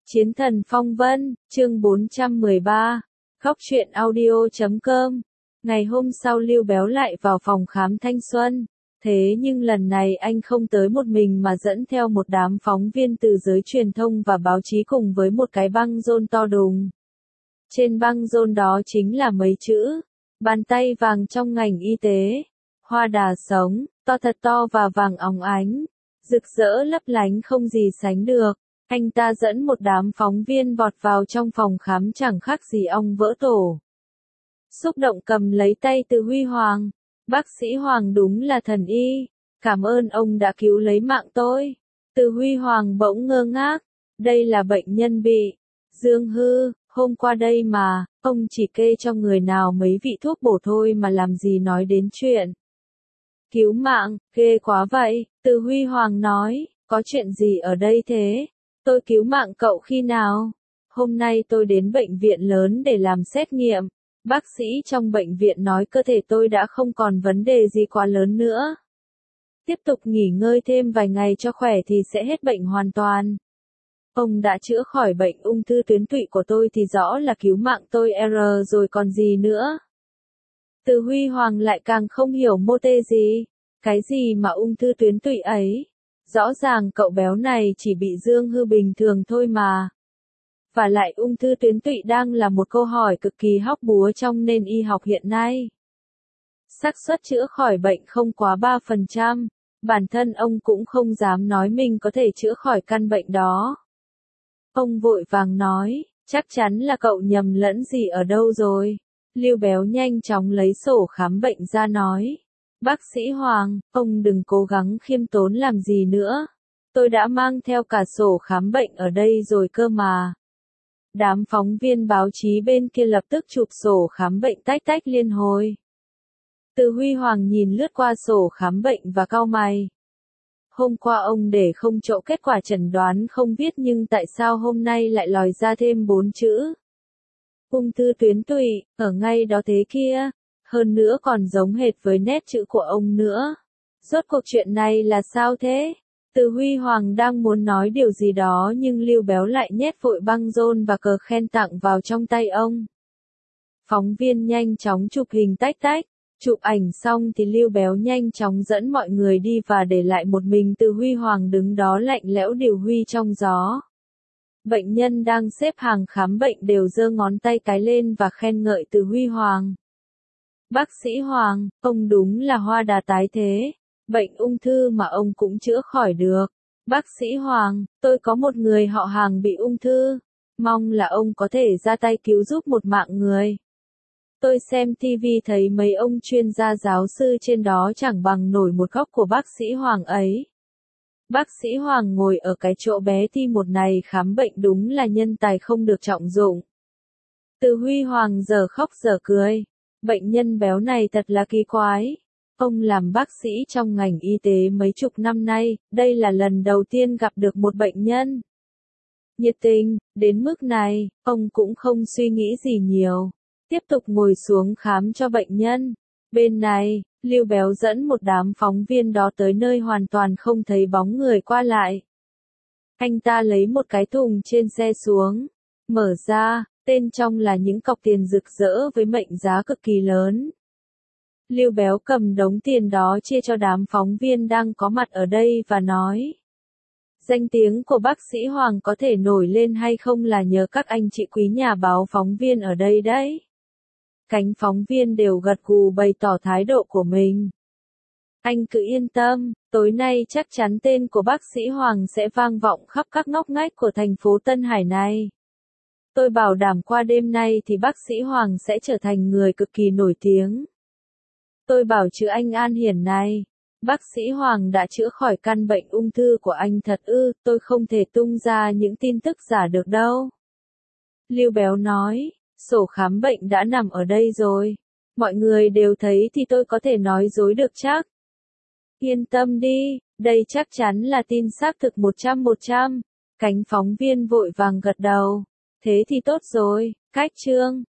Chiến thần phong vân, chương 413, khóc chuyện audio.com. Ngày hôm sau Lưu Béo lại vào phòng khám thanh xuân. Thế nhưng lần này anh không tới một mình mà dẫn theo một đám phóng viên từ giới truyền thông và báo chí cùng với một cái băng rôn to đùng. Trên băng rôn đó chính là mấy chữ, bàn tay vàng trong ngành y tế, hoa đà sống, to thật to và vàng óng ánh, rực rỡ lấp lánh không gì sánh được. Anh ta dẫn một đám phóng viên vọt vào trong phòng khám chẳng khác gì ong vỡ tổ. Xúc động cầm lấy tay Từ Huy Hoàng. Bác sĩ Hoàng đúng là thần y. Cảm ơn ông đã cứu lấy mạng tôi. Từ Huy Hoàng bỗng ngơ ngác. Đây là bệnh nhân bị dương hư, hôm qua đây mà, ông chỉ kê cho người nào mấy vị thuốc bổ thôi mà làm gì nói đến chuyện cứu mạng, ghê quá vậy. Từ Huy Hoàng nói, có chuyện gì ở đây thế? Tôi cứu mạng cậu khi nào? Hôm nay tôi đến bệnh viện lớn để làm xét nghiệm. Bác sĩ trong bệnh viện nói cơ thể tôi đã không còn vấn đề gì quá lớn nữa. Tiếp tục nghỉ ngơi thêm vài ngày cho khỏe thì sẽ hết bệnh hoàn toàn. Ông đã chữa khỏi bệnh ung thư tuyến tụy của tôi thì rõ là cứu mạng tôi rồi còn gì nữa. Từ Huy Hoàng lại càng không hiểu mô tê gì. Cái gì mà ung thư tuyến tụy ấy? Rõ ràng cậu béo này chỉ bị dương hư bình thường thôi mà. Và lại ung thư tuyến tụy đang là một câu hỏi cực kỳ hóc búa trong nền y học hiện nay. Xác suất chữa khỏi bệnh không quá 3%, bản thân ông cũng không dám nói mình có thể chữa khỏi căn bệnh đó. Ông vội vàng nói, chắc chắn là cậu nhầm lẫn gì ở đâu rồi. Lưu Béo nhanh chóng lấy sổ khám bệnh ra nói. Bác sĩ Hoàng, ông đừng cố gắng khiêm tốn làm gì nữa. Tôi đã mang theo cả sổ khám bệnh ở đây rồi cơ mà. Đám phóng viên báo chí bên kia lập tức chụp sổ khám bệnh tách tách liên hồi. Từ Huy Hoàng nhìn lướt qua sổ khám bệnh và cau mày. Hôm qua ông để không chỗ kết quả chẩn đoán không viết nhưng tại sao hôm nay lại lòi ra thêm 4 chữ. Ung thư tuyến tụy, ở ngay đó thế kia. Hơn nữa còn giống hệt với nét chữ của ông nữa. Rốt cuộc chuyện này là sao thế? Từ Huy Hoàng đang muốn nói điều gì đó nhưng Lưu Béo lại nhét vội băng rôn và cờ khen tặng vào trong tay ông. Phóng viên nhanh chóng chụp hình tách tách. Chụp ảnh xong thì Lưu Béo nhanh chóng dẫn mọi người đi và để lại một mình Từ Huy Hoàng đứng đó lạnh lẽo điều huy trong gió. Bệnh nhân đang xếp hàng khám bệnh đều giơ ngón tay cái lên và khen ngợi Từ Huy Hoàng. Bác sĩ Hoàng, ông đúng là hoa đà tái thế. Bệnh ung thư mà ông cũng chữa khỏi được. Bác sĩ Hoàng, tôi có một người họ hàng bị ung thư. Mong là ông có thể ra tay cứu giúp một mạng người. Tôi xem TV thấy mấy ông chuyên gia giáo sư trên đó chẳng bằng nổi một góc của bác sĩ Hoàng ấy. Bác sĩ Hoàng ngồi ở cái chỗ bé thi một này khám bệnh đúng là nhân tài không được trọng dụng. Từ Huy Hoàng giờ khóc giờ cười. Bệnh nhân béo này thật là kỳ quái. Ông làm bác sĩ trong ngành y tế mấy chục năm nay, đây là lần đầu tiên gặp được một bệnh nhân nhiệt tình, đến mức này, ông cũng không suy nghĩ gì nhiều. Tiếp tục ngồi xuống khám cho bệnh nhân. Bên này, Lưu Béo dẫn một đám phóng viên đó tới nơi hoàn toàn không thấy bóng người qua lại. Anh ta lấy một cái thùng trên xe xuống, mở ra, bên trong là những cọc tiền rực rỡ với mệnh giá cực kỳ lớn. Lưu Béo cầm đống tiền đó chia cho đám phóng viên đang có mặt ở đây và nói. Danh tiếng của bác sĩ Hoàng có thể nổi lên hay không là nhờ các anh chị quý nhà báo phóng viên ở đây đấy. Cánh phóng viên đều gật gù bày tỏ thái độ của mình. Anh cứ yên tâm, tối nay chắc chắn tên của bác sĩ Hoàng sẽ vang vọng khắp các ngóc ngách của thành phố Tân Hải này. Tôi bảo đảm qua đêm nay thì bác sĩ Hoàng sẽ trở thành người cực kỳ nổi tiếng. Tôi bảo chứ anh An Hiển này, bác sĩ Hoàng đã chữa khỏi căn bệnh ung thư của anh thật ư, tôi không thể tung ra những tin tức giả được đâu. Lưu Béo nói, sổ khám bệnh đã nằm ở đây rồi. Mọi người đều thấy thì tôi có thể nói dối được chắc. Yên tâm đi, đây chắc chắn là tin xác thực 100%. Cánh phóng viên vội vàng gật đầu. Thế thì tốt rồi, cách chương.